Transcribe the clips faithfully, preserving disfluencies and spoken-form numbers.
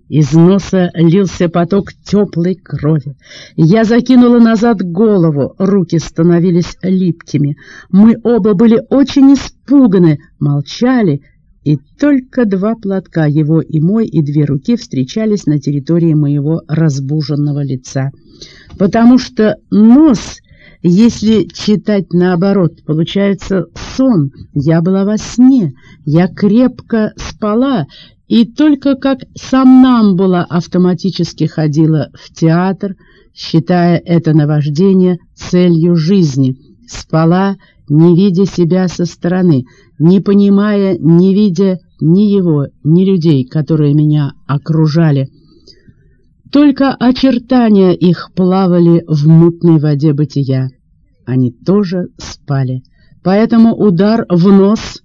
Из носа лился поток теплой крови. Я закинула назад голову, руки становились липкими. Мы оба были очень испуганы, молчали, и только два платка, его и мой, и две руки встречались на территории моего разбуженного лица. Потому что нос, если читать наоборот, получается сон. Я была во сне, я крепко спала, и только как сомнамбула автоматически ходила в театр, считая это наваждение целью жизни. Спала, не видя себя со стороны, не понимая, не видя ни его, ни людей, которые меня окружали. Только очертания их плавали в мутной воде бытия. Они тоже спали. Поэтому удар в нос,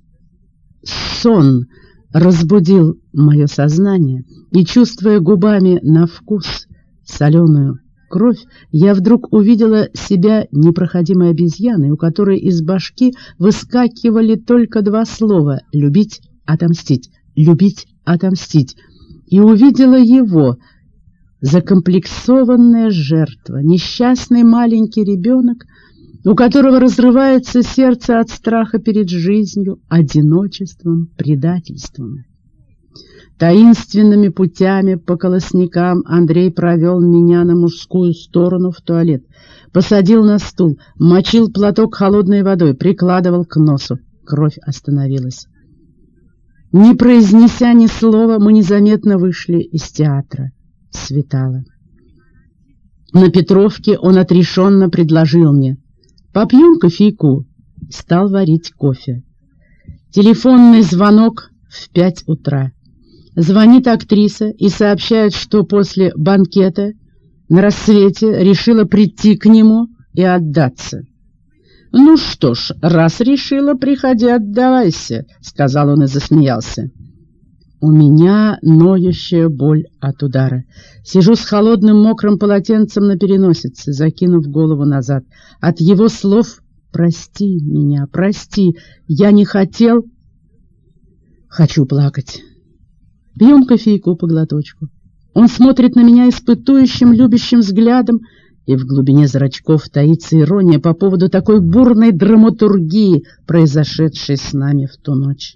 сон, разбудил мое сознание, и, чувствуя губами на вкус соленую кровь, я вдруг увидела себя непроходимой обезьяной, у которой из башки выскакивали только два слова — «любить, отомстить», «любить, отомстить», и увидела его, закомплексованная жертва, несчастный маленький ребенок, у которого разрывается сердце от страха перед жизнью, одиночеством, предательством. Таинственными путями по колосникам Андрей провел меня на мужскую сторону в туалет, посадил на стул, мочил платок холодной водой, прикладывал к носу. Кровь остановилась. Не произнеся ни слова, мы незаметно вышли из театра. Светало. На Петровке он отрешенно предложил мне: «Попьем кофейку». Стал варить кофе. Телефонный звонок в пять утра. Звонит актриса и сообщает, что после банкета на рассвете решила прийти к нему и отдаться. «Ну что ж, раз решила, приходи, отдавайся», — сказал он и засмеялся. У меня ноющая боль от удара. Сижу с холодным мокрым полотенцем на переносице, закинув голову назад. От его слов «прости меня, прости, я не хотел...» Хочу плакать. Пьем кофейку по глоточку. Он смотрит на меня испытующим, любящим взглядом, и в глубине зрачков таится ирония по поводу такой бурной драматургии, произошедшей с нами в ту ночь.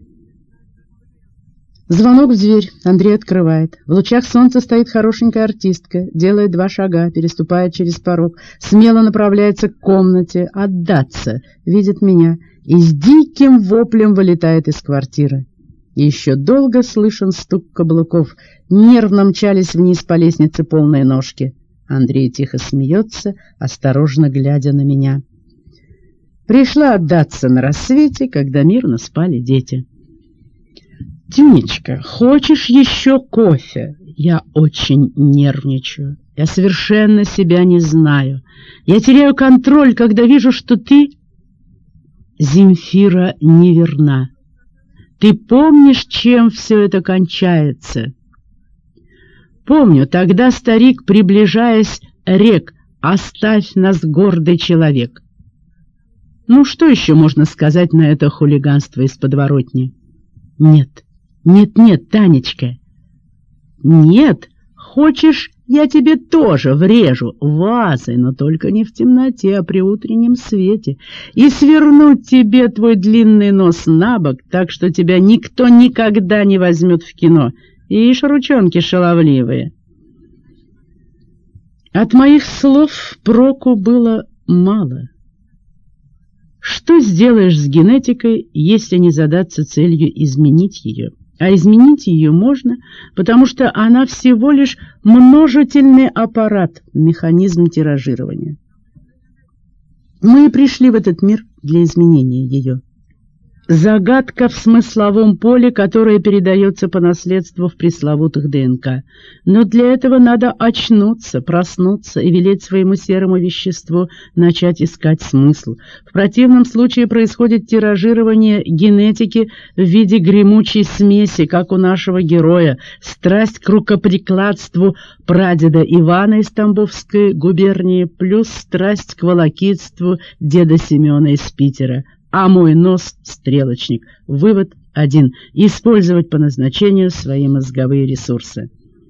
Звонок в дверь. Андрей открывает. В лучах солнца стоит хорошенькая артистка, делает два шага, переступает через порог, смело направляется к комнате, отдаться, видит меня и с диким воплем вылетает из квартиры. И еще долго слышен стук каблуков, нервно мчались вниз по лестнице полные ножки. Андрей тихо смеется, осторожно глядя на меня. Пришла отдаться на рассвете, когда мирно спали дети. «Тюнечка, хочешь еще кофе?» Я очень нервничаю. Я совершенно себя не знаю. Я теряю контроль, когда вижу, что ты, Земфира, неверна. Ты помнишь, чем все это кончается? Помню, тогда старик, приближаясь, рек: «Оставь нас, гордый человек». Ну, что еще можно сказать на это хулиганство из подворотни? Нет, нет, нет, Танечка. Нет, хочешь, я тебе тоже врежу вазой, но только не в темноте, а при утреннем свете, и свернуть тебе твой длинный нос на бок, так что тебя никто никогда не возьмет в кино. Ишь, ручонки шаловливые. От моих слов проку было мало. Что сделаешь с генетикой, если не задаться целью изменить ее? А изменить ее можно, потому что она всего лишь множительный аппарат, механизм тиражирования. Мы пришли в этот мир для изменения ее. Загадка в смысловом поле, которое передается по наследству в пресловутых ДНК. Но для этого надо очнуться, проснуться и велеть своему серому веществу начать искать смысл. В противном случае происходит тиражирование генетики в виде гремучей смеси, как у нашего героя, страсть к рукоприкладству прадеда Ивана из Тамбовской губернии плюс страсть к волокитству деда Семена из Питера. А мой нос — стрелочник. Вывод один. Использовать по назначению свои мозговые ресурсы.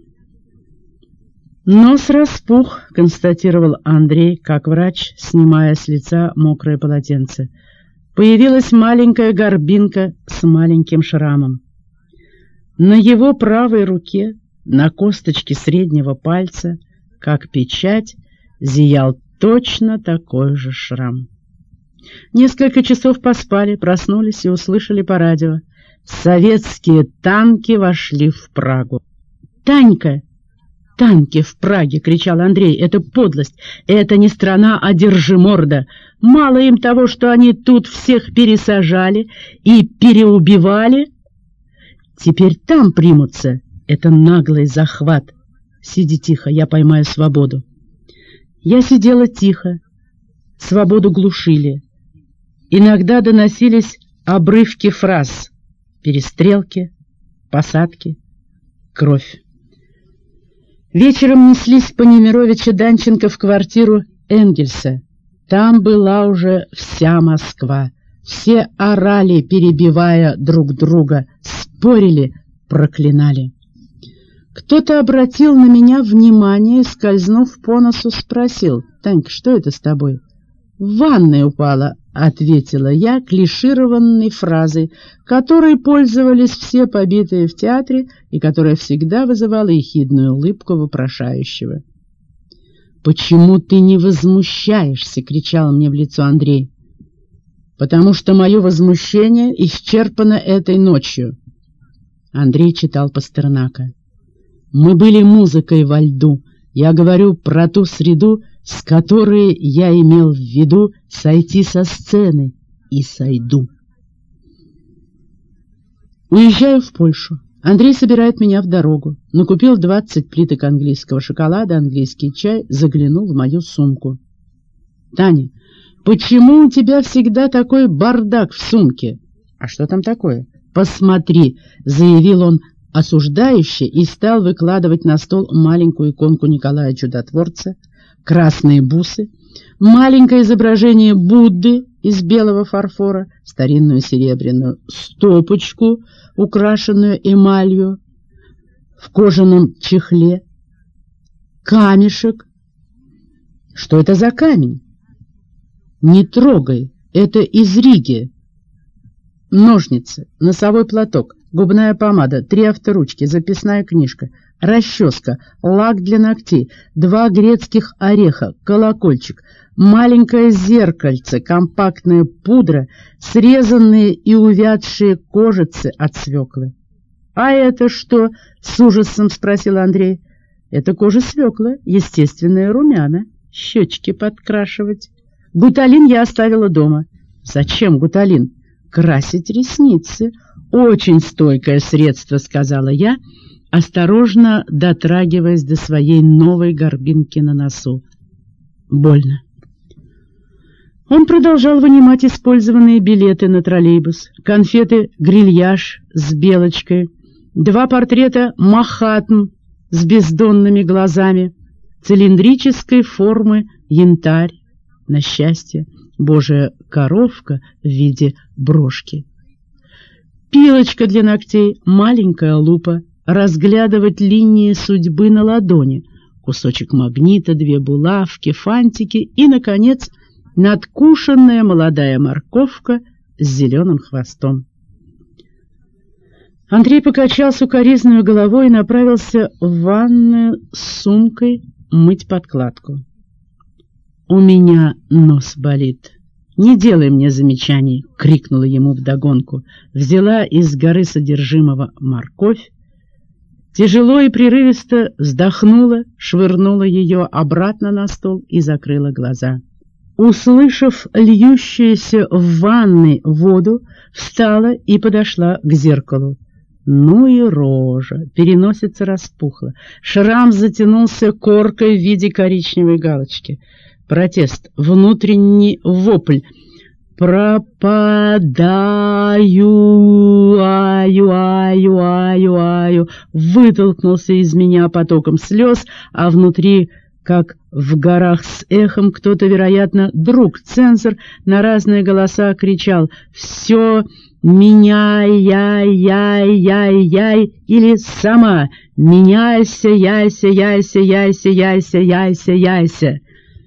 «Нос распух», — констатировал Андрей, как врач, снимая с лица мокрое полотенце. Появилась маленькая горбинка с маленьким шрамом. На его правой руке, на косточке среднего пальца, как печать, зиял точно такой же шрам. Несколько часов поспали, проснулись и услышали по радио: советские танки вошли в Прагу. «Танька! Танки в Праге!» — кричал Андрей. «Это подлость! Это не страна, а держиморда! Мало им того, что они тут всех пересажали и переубивали. Теперь там примутся. Это наглый захват! Сиди тихо, я поймаю свободу». Я сидела тихо. Свободу глушили. Иногда доносились обрывки фраз: перестрелки, посадки, кровь. Вечером неслись по Немировича Данченко в квартиру Энгельса. Там была уже вся Москва. Все орали, перебивая друг друга, спорили, проклинали. Кто-то обратил на меня внимание и, скользнув по носу, спросил: «Танька, что это с тобой?» «В ванной упала», — ответила я клишированной фразой, которой пользовались все побитые в театре и которая всегда вызывала ехидную улыбку вопрошающего. «Почему ты не возмущаешься?» — кричал мне в лицо Андрей. «Потому что мое возмущение исчерпано этой ночью». Андрей читал Пастернака. «Мы были музыкой во льду. Я говорю про ту среду, с которой я имел в виду сойти со сцены, и сойду». Уезжаю в Польшу. Андрей собирает меня в дорогу. Накупил двадцать плиток английского шоколада, английский чай, заглянул в мою сумку. «Таня, почему у тебя всегда такой бардак в сумке?» «А что там такое?» «Посмотри», — заявил он осуждающе и стал выкладывать на стол маленькую иконку Николая Чудотворца, красные бусы, маленькое изображение Будды из белого фарфора, старинную серебряную стопочку, украшенную эмалью, в кожаном чехле, камешек. «Что это за камень?» «Не трогай, это из Риги». Ножницы, носовой платок, губная помада, три авторучки, записная книжка, расческа, лак для ногтей, два грецких ореха, колокольчик, маленькое зеркальце, компактная пудра, срезанные и увядшие кожицы от свеклы. «А это что?» — с ужасом спросил Андрей. «Это кожа свеклы, естественные румяна, щечки подкрашивать. Гуталин я оставила дома». «Зачем гуталин?» «Красить ресницы. Очень стойкое средство», — сказала я, осторожно дотрагиваясь до своей новой горбинки на носу. Больно. Он продолжал вынимать использованные билеты на троллейбус, конфеты «Грильяж» с белочкой, два портрета «Махатм» с бездонными глазами, цилиндрической формы янтарь, на счастье, Божья коровка в виде брошки. Пилочка для ногтей, маленькая лупа, разглядывать линии судьбы на ладони, кусочек магнита, две булавки, фантики и, наконец, надкушенная молодая морковка с зеленым хвостом. Андрей покачал сукоризную головой и направился в ванную с сумкой мыть подкладку. «У меня нос болит. Не делай мне замечаний!» — крикнула ему вдогонку. Взяла из горы содержимого морковь, тяжело и прерывисто вздохнула, швырнула ее обратно на стол и закрыла глаза. Услышав льющуюся в ванной воду, встала и подошла к зеркалу. Ну и рожа, переносица распухла, шрам затянулся коркой в виде коричневой галочки. Протест, внутренний вопль. «Пропадаю, аю, аю, аю, аю», вытолкнулся из меня потоком слез, а внутри, как в горах с эхом, кто-то, вероятно, друг-цензор, на разные голоса кричал: «Все «Меняй, яй, яй, яй, яй» или сама «Меняйся, яйся, яйся, яйся, яйся, яйся, яйся».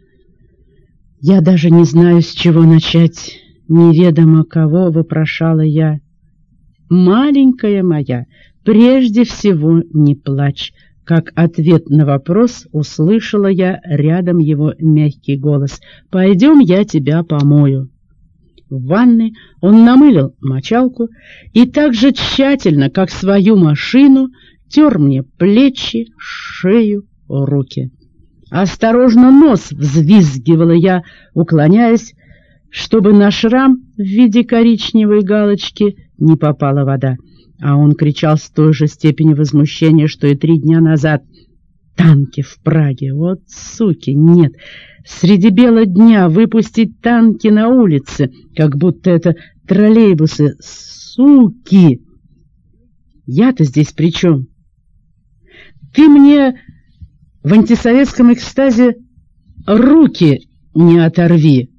Я даже не знаю, с чего начать. Неведомо кого вопрошала я. «Маленькая моя, прежде всего не плачь». Как ответ на вопрос услышала я рядом его мягкий голос. «Пойдем, я тебя помою». В ванной он намылил мочалку и так же тщательно, как свою машину, тер мне плечи, шею, руки. «Осторожно, нос!» — взвизгивала я, уклоняясь, чтобы на шрам в виде коричневой галочки не попала вода. А он кричал с той же степенью возмущения, что и три дня назад. «Танки в Праге! Вот суки! Нет! Среди бела дня выпустить танки на улице, как будто это троллейбусы! Суки! Я-то здесь при чем? Ты мне в антисоветском экстазе руки не оторви!»